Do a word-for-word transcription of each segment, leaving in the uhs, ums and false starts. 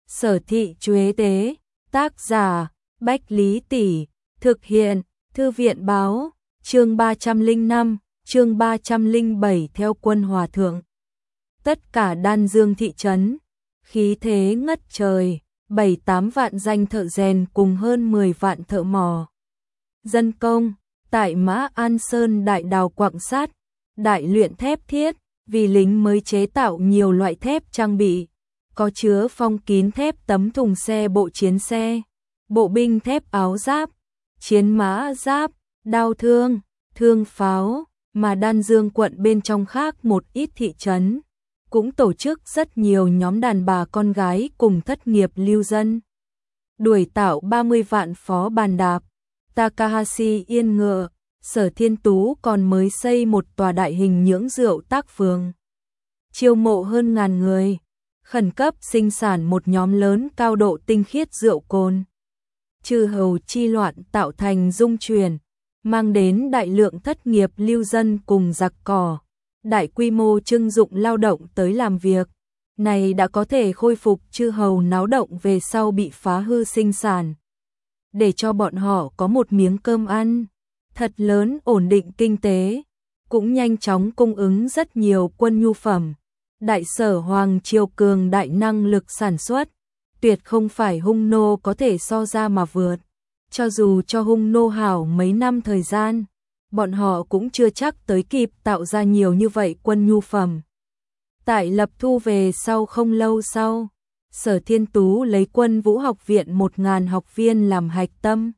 Sở Thị Chuế Tế, tác giả, Bách Lý Tỷ, thực hiện, Thư viện Báo, chương ba trăm lẻ năm, chương ba trăm lẻ bảy theo quân hòa thượng. Tất cả Đan Dương thị trấn, khí thế ngất trời, bảy tám vạn danh thợ rèn cùng hơn mười vạn thợ mỏ. Dân công, tại Mã An Sơn đại đào quặng sắt, đại luyện thép thiết, vì lính mới chế tạo nhiều loại thép trang bị, có chứa phong kín thép tấm thùng xe bộ chiến xe, bộ binh thép áo giáp, chiến mã giáp, đao thương, thương pháo, mà Đan Dương quận bên trong khác một ít thị trấn, cũng tổ chức rất nhiều nhóm đàn bà con gái cùng thất nghiệp lưu dân. Đuổi tạo ba mươi vạn phó bàn đạp, Takahashi yên ngựa, Sở Thiên Tú còn mới xây một tòa đại hình nhưỡng rượu tác phường. Chiêu mộ hơn ngàn người, khẩn cấp sinh sản một nhóm lớn cao độ tinh khiết rượu cồn. Chư hầu chi loạn tạo thành dung chuyển, mang đến đại lượng thất nghiệp lưu dân cùng giặc cỏ, đại quy mô trưng dụng lao động tới làm việc. Này đã có thể khôi phục chư hầu náo động về sau bị phá hư sinh sản, để cho bọn họ có một miếng cơm ăn. Thật lớn ổn định kinh tế, cũng nhanh chóng cung ứng rất nhiều quân nhu phẩm. Đại sở Hoàng Triều cường đại năng lực sản xuất, tuyệt không phải Hung Nô có thể so ra mà vượt. Cho dù cho Hung Nô hảo mấy năm thời gian, bọn họ cũng chưa chắc tới kịp tạo ra nhiều như vậy quân nhu phẩm. Tại Lập Thu về sau không lâu sau, Sở Thiên Tú lấy Quân Vũ học viện một ngàn học viên làm hạch tâm.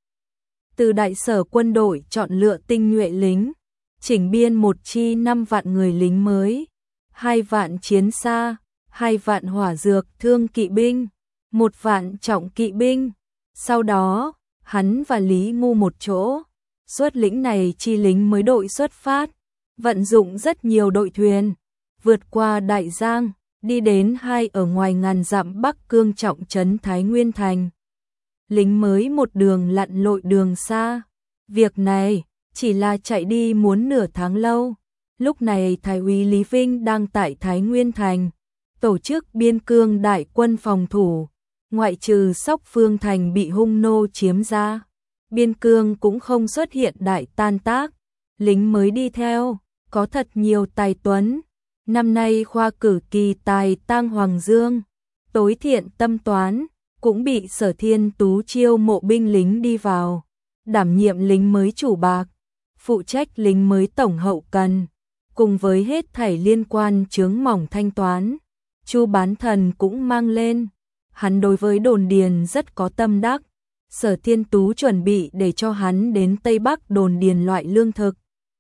Từ đại sở quân đội chọn lựa tinh nhuệ lính, chỉnh biên một chi năm vạn người lính mới, hai vạn chiến xa, hai vạn hỏa dược thương kỵ binh, một vạn trọng kỵ binh. Sau đó, hắn và Lý Ngu một chỗ, xuất lĩnh này chi lính mới đội xuất phát, vận dụng rất nhiều đội thuyền, vượt qua Đại Giang, đi đến hai ở ngoài ngàn dặm Bắc Cương trọng trấn Thái Nguyên Thành. Lính mới một đường lặn lội đường xa, việc này chỉ là chạy đi muốn nửa tháng lâu. Lúc này Thái úy Lý Vinh đang tại Thái Nguyên Thành, tổ chức biên cương đại quân phòng thủ, ngoại trừ Sóc Phương Thành bị Hung Nô chiếm ra, biên cương cũng không xuất hiện đại tan tác. Lính mới đi theo, có thật nhiều tài tuấn. Năm nay khoa cử kỳ tài Tang Hoàng Dương, tối thiện tâm toán, cũng bị Sở Thiên Tú chiêu mộ binh lính đi vào, đảm nhiệm lính mới chủ bạc, phụ trách lính mới tổng hậu cần, cùng với hết thảy liên quan chướng mỏng thanh toán. Chu Bán Thần cũng mang lên, hắn đối với đồn điền rất có tâm đắc. Sở Thiên Tú chuẩn bị để cho hắn đến Tây Bắc đồn điền loại lương thực.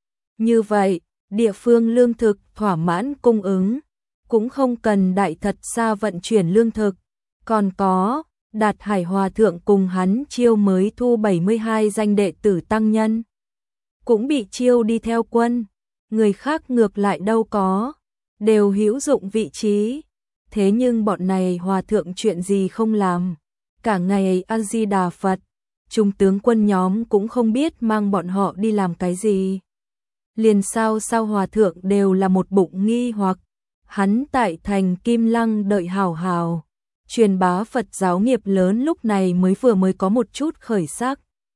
Như vậy, địa phương lương thực thỏa mãn cung ứng, cũng không cần đại thật xa vận chuyển lương thực. Còn có, Đạt Hải Hòa Thượng cùng hắn chiêu mới thu bảy mươi hai danh đệ tử tăng nhân, cũng bị chiêu đi theo quân. Người khác ngược lại đâu có, đều hữu dụng vị trí. Thế nhưng bọn này hòa thượng chuyện gì không làm, cả ngày A Di Đà Phật, trung tướng quân nhóm cũng không biết mang bọn họ đi làm cái gì. Liền sao sao hòa thượng đều là một bụng nghi hoặc. Hắn tại thành Kim Lăng đợi hảo hảo, truyền bá Phật giáo nghiệp lớn lúc này mới vừa mới có một chút khởi sắc.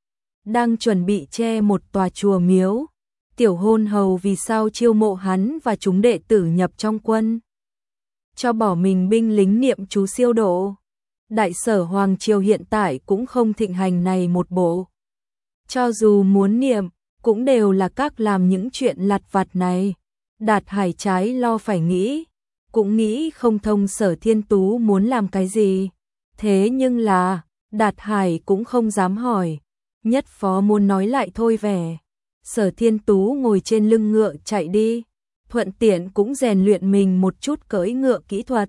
Đang chuẩn bị che một tòa chùa miếu, tiểu hôn hầu vì sao chiêu mộ hắn và chúng đệ tử nhập trong quân, cho bỏ mình binh lính niệm chú siêu độ. Đại sở Hoàng Triều hiện tại cũng không thịnh hành này một bộ. Cho dù muốn niệm, cũng đều là các làm những chuyện lặt vặt này. Đạt Hải trái lo phải nghĩ, cũng nghĩ không thông Sở Thiên Tú muốn làm cái gì. Thế nhưng là, Đạt Hải cũng không dám hỏi. Nhất phó muốn nói lại thôi vẻ. Sở Thiên Tú ngồi trên lưng ngựa chạy đi, thuận tiện cũng rèn luyện mình một chút cưỡi ngựa kỹ thuật.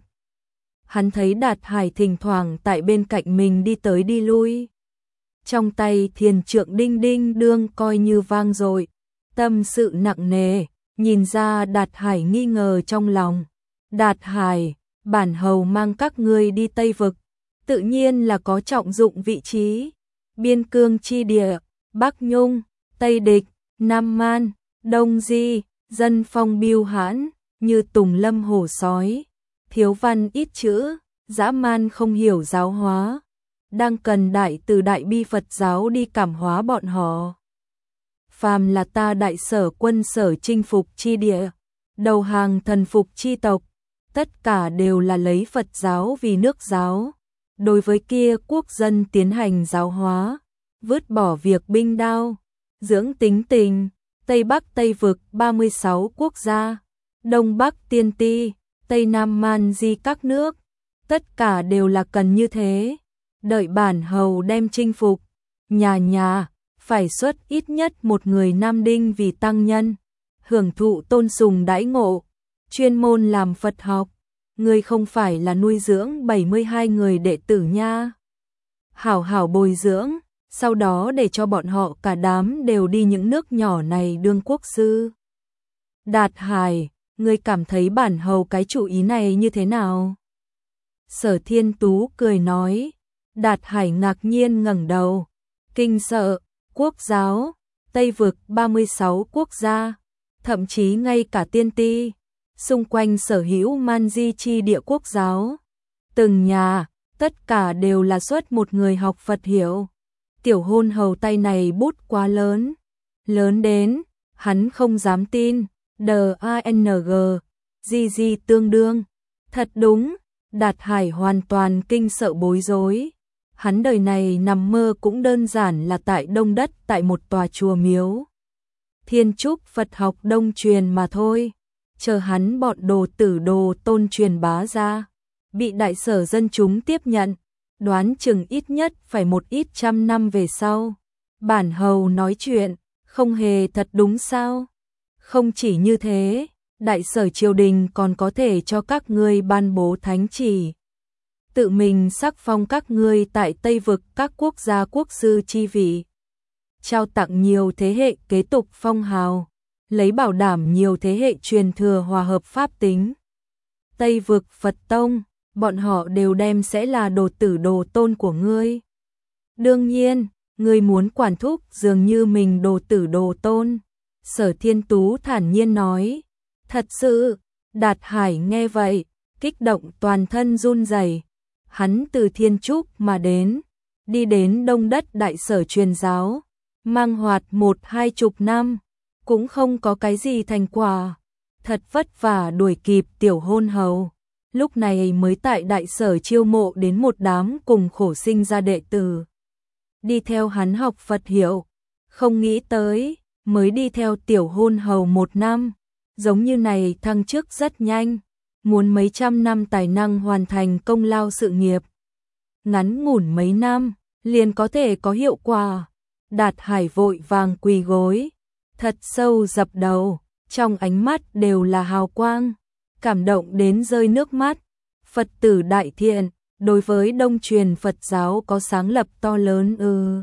Hắn thấy Đạt Hải thỉnh thoảng tại bên cạnh mình đi tới đi lui. Trong tay thiền trượng đinh đinh đương coi như vang dội, tâm sự nặng nề, nhìn ra Đạt Hải nghi ngờ trong lòng. Đạt Hải, bản hầu mang các ngươi đi Tây Vực, tự nhiên là có trọng dụng vị trí. Biên cương chi địa, Bắc Nhung, Tây Địch, Nam Man, Đông Di, dân phong biêu hãn, như tùng lâm hổ sói, thiếu văn ít chữ, dã man không hiểu giáo hóa, đang cần đại từ đại bi Phật giáo đi cảm hóa bọn họ. Phàm là ta đại sở quân sở chinh phục chi địa, đầu hàng thần phục chi tộc, tất cả đều là lấy Phật giáo vì nước giáo. Đối với kia quốc dân tiến hành giáo hóa, vứt bỏ việc binh đao, dưỡng tính tình. Tây Bắc Tây Vực ba mươi sáu quốc gia, Đông Bắc Tiên Ti, Tây Nam Man Di các nước, tất cả đều là cần như thế. Đợi bản hầu đem chinh phục, nhà nhà phải xuất ít nhất một người nam đinh vì tăng nhân, hưởng thụ tôn sùng đãi ngộ, chuyên môn làm Phật học. Người không phải là nuôi dưỡng bảy mươi hai người đệ tử nha. Hảo hảo bồi dưỡng, sau đó để cho bọn họ cả đám đều đi những nước nhỏ này đương quốc sư. Đạt Hải, ngươi cảm thấy bản hầu cái chủ ý này như thế nào? Sở Thiên Tú cười nói. Đạt Hải ngạc nhiên ngẩng đầu, kinh sợ, quốc giáo, Tây Vực ba mươi sáu quốc gia, thậm chí ngay cả Tiên Ti, xung quanh sở hữu Man Di chi địa quốc giáo, từng nhà, tất cả đều là xuất một người học Phật hiểu. Tiểu hôn hầu tay này bút quá lớn, lớn đến, hắn không dám tin, D-A-N-G, gì gì tương đương, thật đúng, Đạt Hải hoàn toàn kinh sợ bối rối. Hắn đời này nằm mơ cũng đơn giản là tại Đông Đất tại một tòa chùa miếu. Thiên Trúc Phật học đông truyền mà thôi, chờ hắn bọn đồ tử đồ tôn truyền bá ra, bị đại sở dân chúng tiếp nhận, đoán chừng ít nhất phải một ít trăm năm về sau. Bản hầu nói chuyện, không hề thật đúng sao? Không chỉ như thế, đại sở triều đình còn có thể cho các ngươi ban bố thánh chỉ. Tự mình sắc phong các ngươi tại Tây Vực các quốc gia quốc sư chi vị. Trao tặng nhiều thế hệ kế tục phong hào, lấy bảo đảm nhiều thế hệ truyền thừa hòa hợp pháp tính. Tây Vực Phật Tông, bọn họ đều đem sẽ là đồ tử đồ tôn của ngươi. Đương nhiên, ngươi muốn quản thúc dường như mình đồ tử đồ tôn. Sở Thiên Tú thản nhiên nói. Thật sự, Đạt Hải nghe vậy, kích động toàn thân run rẩy. Hắn từ Thiên Trúc mà đến, đi đến Đông Đất đại sở truyền giáo, mang hoạt một hai chục năm, cũng không có cái gì thành quả. Thật vất vả đuổi kịp tiểu hôn hầu, lúc này mới tại đại sở chiêu mộ đến một đám cùng khổ sinh ra đệ tử. Đi theo hắn học Phật hiểu, không nghĩ tới, mới đi theo tiểu hôn hầu một năm, giống như này thăng chức rất nhanh. Muốn mấy trăm năm tài năng hoàn thành công lao sự nghiệp. Ngắn ngủn mấy năm, liền có thể có hiệu quả. Đạt Hải vội vàng quỳ gối, thật sâu dập đầu, trong ánh mắt đều là hào quang, cảm động đến rơi nước mắt. Phật tử đại thiện, đối với đông truyền Phật giáo có sáng lập to lớn ư.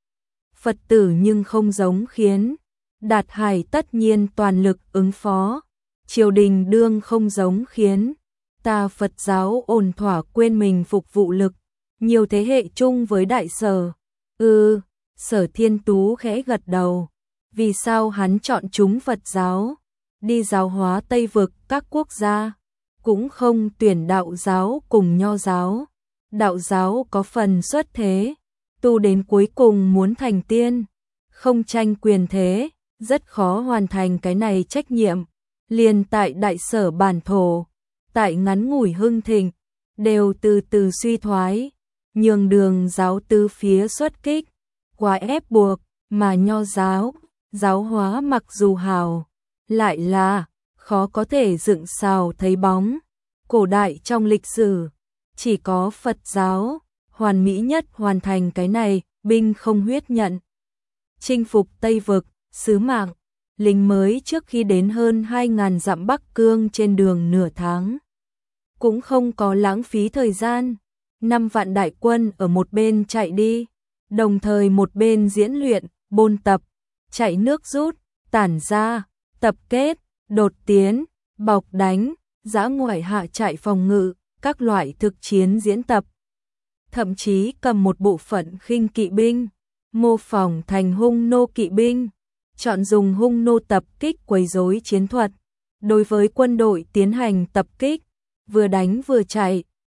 Phật tử nhưng không giống khiến, Đạt Hải tất nhiên toàn lực ứng phó. Triều đình đương không giống khiến, ta Phật giáo ổn thỏa quên mình phục vụ lực, nhiều thế hệ chung với đại sở. Ừ, Sở Thiên Tú khẽ gật đầu. Vì sao hắn chọn chúng Phật giáo, đi giáo hóa Tây Vực các quốc gia, cũng không tuyển đạo giáo cùng nho giáo. Đạo giáo có phần xuất thế, tu đến cuối cùng muốn thành tiên, không tranh quyền thế, rất khó hoàn thành cái này trách nhiệm. Liền tại đại sở bản thổ, tại ngắn ngủi hưng thịnh, đều từ từ suy thoái, nhường đường giáo tứ phía xuất kích, quá ép buộc, mà nho giáo, giáo hóa mặc dù hào, lại là khó có thể dựng sào thấy bóng. Cổ đại trong lịch sử, chỉ có Phật giáo, hoàn mỹ nhất hoàn thành cái này, binh không huyết nhận. Chinh phục Tây Vực, sứ mạng. Lính mới trước khi đến hơn hai ngàn dặm Bắc Cương trên đường nửa tháng. Cũng không có lãng phí thời gian. Năm vạn đại quân ở một bên chạy đi, đồng thời một bên diễn luyện, bôn tập, chạy nước rút, tản ra, tập kết, đột tiến, bọc đánh, dã ngoại hạ chạy phòng ngự, các loại thực chiến diễn tập. Thậm chí cầm một bộ phận khinh kỵ binh, mô phỏng thành hung nô kỵ binh. Chọn dùng hung nô tập kích quấy rối chiến thuật, đối với quân đội tiến hành tập kích, vừa đánh vừa chạy,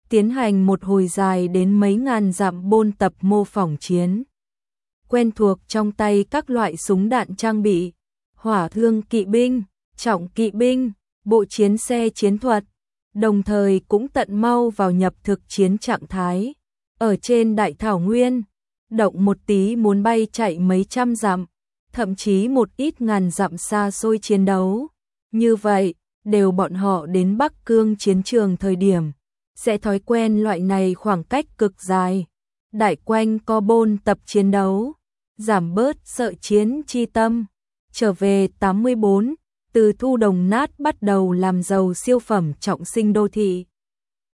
tiến hành một hồi dài đến mấy ngàn dặm bôn tập mô phỏng chiến. Quen thuộc trong tay các loại súng đạn trang bị, hỏa thương kỵ binh, trọng kỵ binh, bộ chiến xe chiến thuật, đồng thời cũng tận mau vào nhập thực chiến trạng thái. Ở trên đại thảo nguyên, động một tí muốn bay chạy mấy trăm dặm, thậm chí một ít ngàn dặm xa xôi chiến đấu. Như vậy, đều bọn họ đến Bắc Cương chiến trường thời điểm, sẽ thói quen loại này khoảng cách cực dài. Đại quanh co bôn tập chiến đấu, giảm bớt sợ chiến chi tâm. Trở về tám mươi bốn, từ thu đồng nát bắt đầu làm giàu siêu phẩm trọng sinh đô thị.